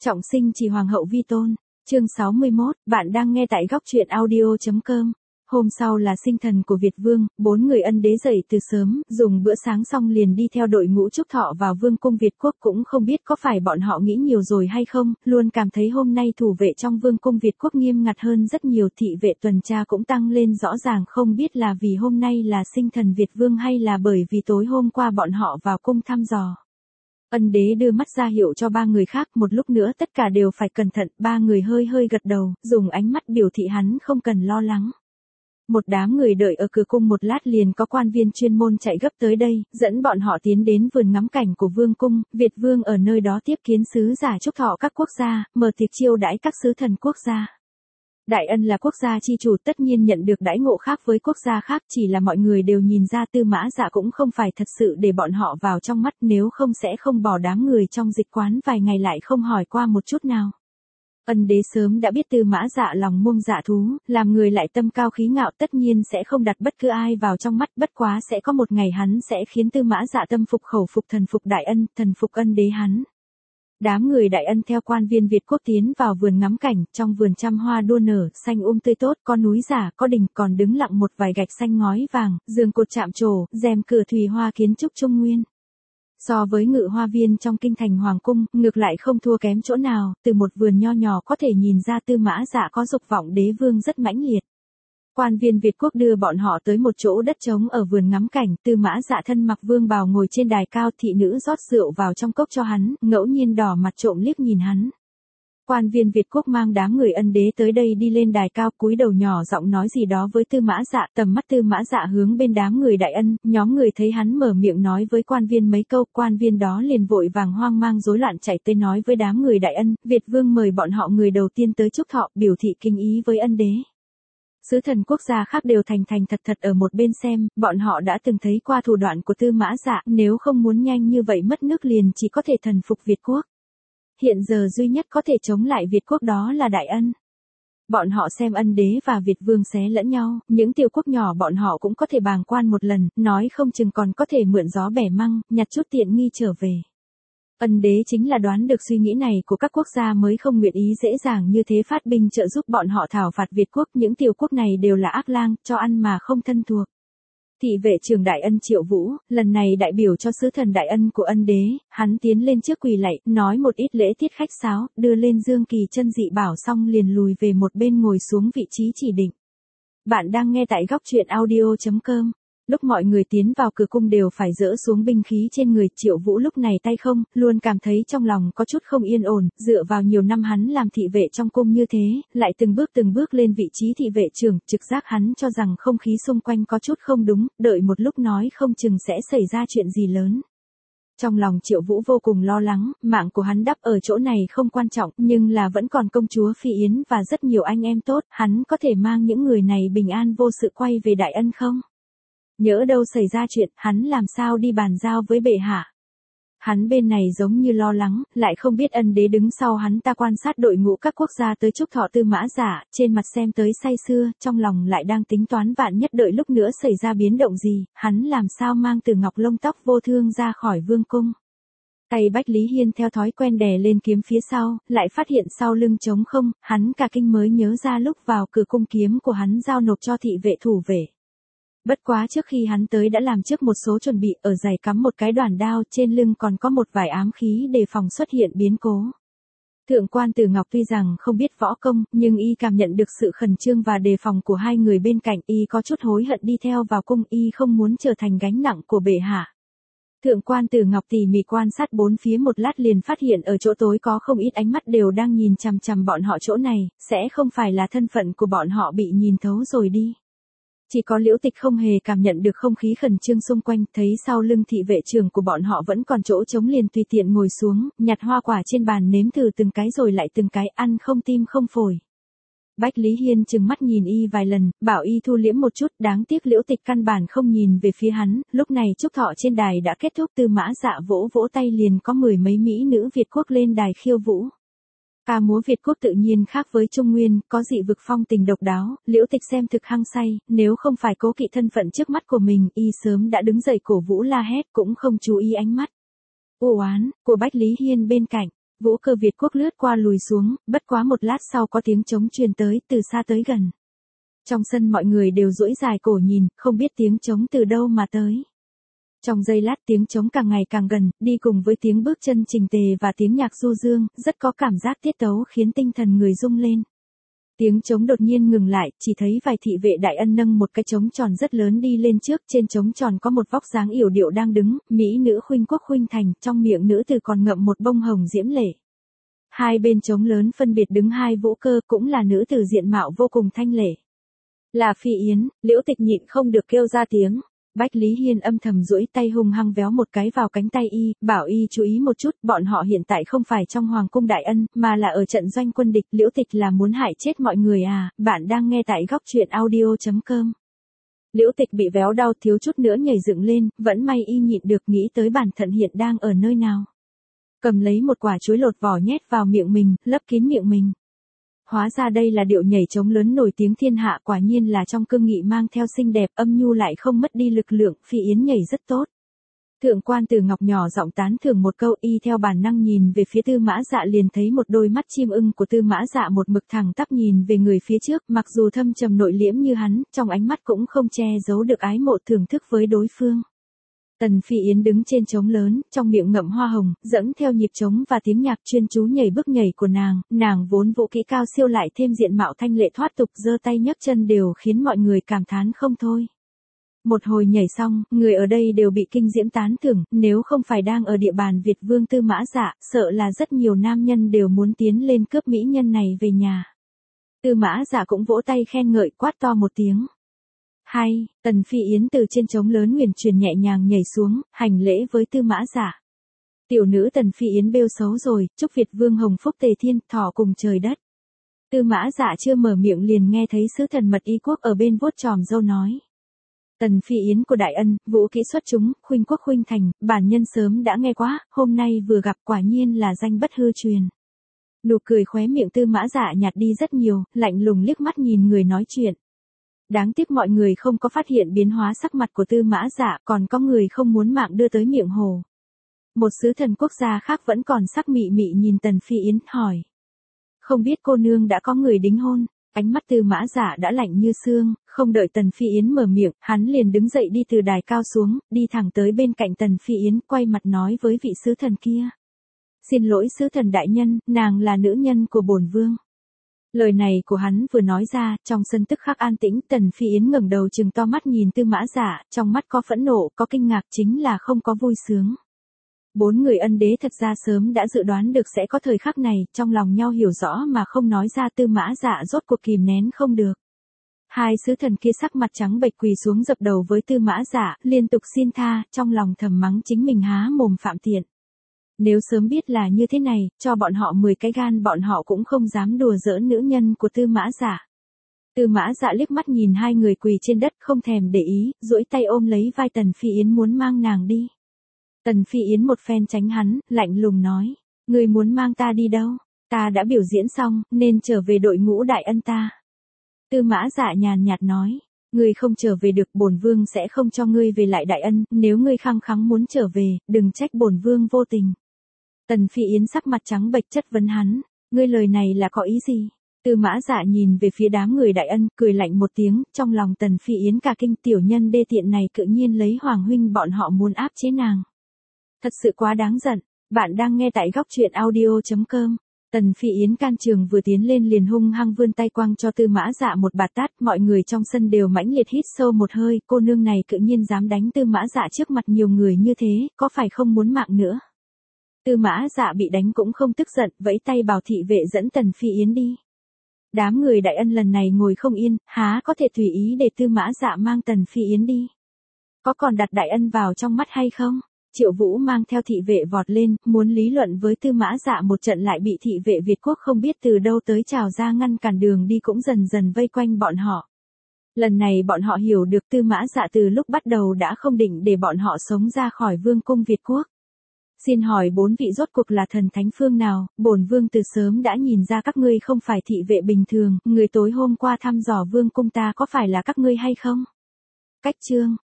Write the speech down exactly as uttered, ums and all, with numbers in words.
Trọng sinh chỉ hoàng hậu vi tôn. Chương sáu mươi mốt, bạn đang nghe tại góc truyện audio chấm com. Hôm sau là sinh thần của Việt Vương, bốn người ân đế dậy từ sớm, dùng bữa sáng xong liền đi theo đội ngũ chúc thọ vào Vương cung Việt Quốc, cũng không biết có phải bọn họ nghĩ nhiều rồi hay không, luôn cảm thấy hôm nay thủ vệ trong Vương cung Việt Quốc nghiêm ngặt hơn rất nhiều, thị vệ tuần tra cũng tăng lên rõ ràng, không biết là vì hôm nay là sinh thần Việt Vương hay là bởi vì tối hôm qua bọn họ vào cung thăm dò. Ân đế đưa mắt ra hiệu cho ba người khác, một lúc nữa tất cả đều phải cẩn thận, ba người hơi hơi gật đầu, dùng ánh mắt biểu thị hắn không cần lo lắng. Một đám người đợi ở cửa cung một lát liền có quan viên chuyên môn chạy gấp tới đây, dẫn bọn họ tiến đến vườn ngắm cảnh của Vương cung. Việt Vương ở nơi đó tiếp kiến sứ giả chúc thọ các quốc gia, mở tiệc chiêu đãi các sứ thần quốc gia. Đại Ân là quốc gia chi chủ, tất nhiên nhận được đãi ngộ khác với quốc gia khác, chỉ là mọi người đều nhìn ra Tư Mã Dạ cũng không phải thật sự để bọn họ vào trong mắt, nếu không sẽ không bỏ đám người trong dịch quán vài ngày lại không hỏi qua một chút nào. Ân đế sớm đã biết Tư Mã Dạ lòng muông dạ thú, làm người lại tâm cao khí ngạo, tất nhiên sẽ không đặt bất cứ ai vào trong mắt, bất quá sẽ có một ngày hắn sẽ khiến Tư Mã Dạ tâm phục khẩu phục, thần phục Đại Ân, thần phục ân đế hắn. Đám người Đại Ân theo quan viên Việt Quốc tiến vào vườn ngắm cảnh, trong vườn trăm hoa đua nở, xanh um tươi tốt, có núi giả, có đình, còn đứng lặng một vài gạch xanh ngói vàng, giường cột chạm trổ, rèm cửa thùy hoa kiến trúc Trung Nguyên. So với ngự hoa viên trong kinh thành hoàng cung, ngược lại không thua kém chỗ nào, từ một vườn nho nhỏ có thể nhìn ra Tư Mã Dạ có dục vọng đế vương rất mãnh liệt. Quan viên Việt Quốc đưa bọn họ tới một chỗ đất trống ở vườn ngắm cảnh, Tư Mã Dạ thân mặc vương bào ngồi trên đài cao, thị nữ rót rượu vào trong cốc cho hắn, ngẫu nhiên đỏ mặt trộm liếc nhìn hắn. Quan viên Việt Quốc mang đám người ân đế tới đây đi lên đài cao, cúi đầu nhỏ giọng nói gì đó với Tư Mã Dạ, tầm mắt Tư Mã Dạ hướng bên đám người Đại Ân, nhóm người thấy hắn mở miệng nói với quan viên mấy câu, quan viên đó liền vội vàng hoang mang rối loạn chạy tới nói với đám người Đại Ân, Việt Vương mời bọn họ người đầu tiên tới chúc thọ, biểu thị kinh ý với ân đế. Sứ thần quốc gia khác đều thành thành thật thật ở một bên xem, bọn họ đã từng thấy qua thủ đoạn của Tư Mã Dạ, nếu không muốn nhanh như vậy mất nước liền chỉ có thể thần phục Việt Quốc. Hiện giờ duy nhất có thể chống lại Việt Quốc đó là Đại Ân. Bọn họ xem ân đế và Việt Vương xé lẫn nhau, những tiểu quốc nhỏ bọn họ cũng có thể bàng quan một lần, nói không chừng còn có thể mượn gió bẻ măng, nhặt chút tiện nghi trở về. Ân đế chính là đoán được suy nghĩ này của các quốc gia mới không nguyện ý dễ dàng như thế phát binh trợ giúp bọn họ thảo phạt Việt Quốc, những tiểu quốc này đều là ác lang, cho ăn mà không thân thuộc. Thị vệ trưởng Đại Ân Triệu Vũ, lần này đại biểu cho sứ thần Đại Ân của ân đế, hắn tiến lên trước quỳ lạy, nói một ít lễ tiết khách sáo, đưa lên dương kỳ chân dị bảo xong liền lùi về một bên ngồi xuống vị trí chỉ định. Bạn đang nghe tại góc truyện audio chấm com. Lúc mọi người tiến vào cửa cung đều phải dỡ xuống binh khí trên người, Triệu Vũ lúc này tay không, luôn cảm thấy trong lòng có chút không yên ổn, dựa vào nhiều năm hắn làm thị vệ trong cung như thế, lại từng bước từng bước lên vị trí thị vệ trưởng, trực giác hắn cho rằng không khí xung quanh có chút không đúng, đợi một lúc nói không chừng sẽ xảy ra chuyện gì lớn. Trong lòng Triệu Vũ vô cùng lo lắng, mạng của hắn đắp ở chỗ này không quan trọng, nhưng là vẫn còn công chúa Phi Yến và rất nhiều anh em tốt, hắn có thể mang những người này bình an vô sự quay về Đại Ân không? Nhỡ đâu xảy ra chuyện, hắn làm sao đi bàn giao với bệ hạ. Hắn bên này giống như lo lắng, lại không biết ân đế đứng sau hắn ta quan sát đội ngũ các quốc gia tới chúc thọ Tư Mã Dạ, trên mặt xem tới say sưa, trong lòng lại đang tính toán vạn nhất đợi lúc nữa xảy ra biến động gì, hắn làm sao mang từ ngọc lông tóc vô thương ra khỏi vương cung. Tay Bách Lý Hiên theo thói quen đè lên kiếm phía sau, lại phát hiện sau lưng trống không, hắn cả kinh mới nhớ ra lúc vào cửa cung kiếm của hắn giao nộp cho thị vệ thủ vệ. Bất quá trước khi hắn tới đã làm trước một số chuẩn bị, ở giày cắm một cái đoàn đao, trên lưng còn có một vài ám khí đề phòng xuất hiện biến cố. Thượng quan Tử Ngọc tuy rằng không biết võ công, nhưng y cảm nhận được sự khẩn trương và đề phòng của hai người bên cạnh, y có chút hối hận đi theo vào cung, y không muốn trở thành gánh nặng của bệ hạ. Thượng quan Tử Ngọc tỉ mỉ quan sát bốn phía một lát liền phát hiện ở chỗ tối có không ít ánh mắt đều đang nhìn chằm chằm bọn họ chỗ này, sẽ không phải là thân phận của bọn họ bị nhìn thấu rồi đi. Chỉ có Liễu Tịch không hề cảm nhận được không khí khẩn trương xung quanh, thấy sau lưng thị vệ trưởng của bọn họ vẫn còn chỗ trống liền tùy tiện ngồi xuống, nhặt hoa quả trên bàn nếm thử từng cái rồi lại từng cái, ăn không tim không phổi. Bách Lý Hiên trừng mắt nhìn y vài lần, bảo y thu liễm một chút, đáng tiếc Liễu Tịch căn bản không nhìn về phía hắn, lúc này chúc thọ trên đài đã kết thúc, Tư Mã Dạ vỗ vỗ tay liền có mười mấy mỹ nữ Việt Quốc lên đài khiêu vũ. Ca múa Việt Quốc tự nhiên khác với Trung Nguyên, có dị vực phong tình độc đáo, Liễu Tịch xem thực hăng say, nếu không phải cố kỵ thân phận trước mắt của mình, y sớm đã đứng dậy cổ vũ la hét, cũng không chú ý ánh mắt u oán của Bách Lý Hiên bên cạnh. Vũ cơ Việt quốc lướt qua lùi xuống, bất quá một lát sau có tiếng trống truyền tới, từ xa tới gần. Trong sân mọi người đều duỗi dài cổ nhìn, không biết tiếng trống từ đâu mà tới. Trong giây lát tiếng trống càng ngày càng gần, đi cùng với tiếng bước chân chỉnh tề và tiếng nhạc du dương, rất có cảm giác tiết tấu khiến tinh thần người rung lên. Tiếng trống đột nhiên ngừng lại, chỉ thấy vài thị vệ đại ân nâng một cái trống tròn rất lớn đi lên trước, trên trống tròn có một vóc dáng yểu điệu đang đứng, mỹ nữ khuynh quốc khuynh thành, trong miệng nữ tử còn ngậm một bông hồng diễm lệ. Hai bên trống lớn phân biệt đứng hai vũ cơ, cũng là nữ tử diện mạo vô cùng thanh lệ. Là Phi Yến. Liễu Tịch nhịn không được kêu ra tiếng. Bách Lý Hiên âm thầm duỗi tay hung hăng véo một cái vào cánh tay y, bảo y chú ý một chút, bọn họ hiện tại không phải trong hoàng cung đại ân, mà là ở trận doanh quân địch. Liễu Tịch là muốn hại chết mọi người à? Bạn đang nghe tại góc truyện audio chấm com. Liễu Tịch bị véo đau thiếu chút nữa nhảy dựng lên, vẫn may y nhịn được, nghĩ tới bản thân hiện đang ở nơi nào. Cầm lấy một quả chuối lột vỏ nhét vào miệng mình, lấp kín miệng mình. Hóa ra đây là điệu nhảy trống lớn nổi tiếng thiên hạ, quả nhiên là trong cương nghị mang theo xinh đẹp, âm nhu lại không mất đi lực lượng. Phi Yến nhảy rất tốt. Thượng quan Từ Ngọc nhỏ giọng tán thưởng một câu, y theo bản năng nhìn về phía Tư Mã Dạ liền thấy một đôi mắt chim ưng của Tư Mã Dạ một mực thẳng tắp nhìn về người phía trước, mặc dù thâm trầm nội liễm như hắn, trong ánh mắt cũng không che giấu được ái mộ thưởng thức với đối phương. Tần Phi Yến đứng trên trống lớn, trong miệng ngậm hoa hồng, dẫm theo nhịp trống và tiếng nhạc chuyên chú nhảy bước nhảy của nàng, nàng vốn vũ kỹ cao siêu lại thêm diện mạo thanh lệ thoát tục, giơ tay nhấc chân đều khiến mọi người cảm thán không thôi. Một hồi nhảy xong, người ở đây đều bị kinh diễm tán thưởng, nếu không phải đang ở địa bàn Việt Vương Tư Mã Dạ, sợ là rất nhiều nam nhân đều muốn tiến lên cướp mỹ nhân này về nhà. Tư Mã Dạ cũng vỗ tay khen ngợi, quát to một tiếng. Hay, Tần Phi Yến từ trên trống lớn huyền truyền nhẹ nhàng nhảy xuống, hành lễ với Tư Mã Dạ. Tiểu nữ Tần Phi Yến bêu xấu rồi, chúc Việt Vương hồng phúc tề thiên, thọ cùng trời đất. Tư Mã Dạ chưa mở miệng liền nghe thấy sứ thần mật y quốc ở bên vuốt tròm râu nói. Tần Phi Yến của đại ân, vũ kỹ xuất chúng, khuynh quốc khuynh thành, bản nhân sớm đã nghe quá, hôm nay vừa gặp quả nhiên là danh bất hư truyền. Nụ cười khóe miệng Tư Mã Dạ nhạt đi rất nhiều, lạnh lùng liếc mắt nhìn người nói chuyện. Đáng tiếc mọi người không có phát hiện biến hóa sắc mặt của Tư Mã Dạ, còn có người không muốn mạng đưa tới miệng hồ. Một sứ thần quốc gia khác vẫn còn sắc mị mị nhìn Tần Phi Yến, hỏi. Không biết cô nương đã có người đính hôn, ánh mắt Tư Mã Dạ đã lạnh như xương, không đợi Tần Phi Yến mở miệng, hắn liền đứng dậy đi từ đài cao xuống, đi thẳng tới bên cạnh Tần Phi Yến, quay mặt nói với vị sứ thần kia. Xin lỗi sứ thần đại nhân, nàng là nữ nhân của bổn vương. Lời này của hắn vừa nói ra, trong sân tức khắc an tĩnh, Tần Phi Yến ngẩng đầu trừng to mắt nhìn Tư Mã Dạ, trong mắt có phẫn nộ, có kinh ngạc, chính là không có vui sướng. Bốn người ân đế thật ra sớm đã dự đoán được sẽ có thời khắc này, trong lòng nhau hiểu rõ mà không nói ra. Tư Mã Dạ rốt cuộc kìm nén không được. Hai sứ thần kia sắc mặt trắng bệch quỳ xuống dập đầu với Tư Mã Dạ, liên tục xin tha, trong lòng thầm mắng chính mình há mồm phạm tiện. Nếu sớm biết là như thế này, cho bọn họ mười cái gan bọn họ cũng không dám đùa giỡn nữ nhân của Tư Mã Dạ. Tư Mã Dạ liếc mắt nhìn hai người quỳ trên đất không thèm để ý, duỗi tay ôm lấy vai Tần Phi Yến muốn mang nàng đi. Tần Phi Yến một phen tránh hắn, lạnh lùng nói, ngươi muốn mang ta đi đâu, ta đã biểu diễn xong, nên trở về đội ngũ đại ân ta. Tư Mã Dạ nhàn nhạt nói, ngươi không trở về được, bổn vương sẽ không cho ngươi về lại đại ân, nếu ngươi khăng khăng muốn trở về, đừng trách bổn vương vô tình. Tần Phi Yến sắc mặt trắng bệch chất vấn hắn, ngươi lời này là có ý gì? Tư Mã Dạ nhìn về phía đám người đại ân, cười lạnh một tiếng, trong lòng Tần Phi Yến cả kinh, tiểu nhân đê tiện này tự nhiên lấy Hoàng huynh bọn họ muốn áp chế nàng. Thật sự quá đáng giận. Bạn đang nghe tại góc truyện audio chấm com. Tần Phi Yến can trường vừa tiến lên liền hung hăng vươn tay quăng cho Tư Mã Dạ một bạt tát, mọi người trong sân đều mãnh liệt hít sâu một hơi, cô nương này tự nhiên dám đánh Tư Mã Dạ trước mặt nhiều người như thế, có phải không muốn mạng nữa? Tư Mã Dạ bị đánh cũng không tức giận, vẫy tay bảo thị vệ dẫn Tần Phi Yến đi. Đám người đại ân lần này ngồi không yên, há có thể tùy ý để Tư Mã Dạ mang Tần Phi Yến đi. Có còn đặt đại ân vào trong mắt hay không? Triệu Vũ mang theo thị vệ vọt lên, muốn lý luận với Tư Mã Dạ một trận lại bị thị vệ Việt quốc không biết từ đâu tới trào ra ngăn cản đường đi cũng dần dần vây quanh bọn họ. Lần này bọn họ hiểu được Tư Mã Dạ từ lúc bắt đầu đã không định để bọn họ sống ra khỏi vương cung Việt quốc. Xin hỏi bốn vị rốt cuộc là thần thánh phương nào, bổn vương từ sớm đã nhìn ra các ngươi không phải thị vệ bình thường, người tối hôm qua thăm dò vương cung ta có phải là các ngươi hay không? Cách chương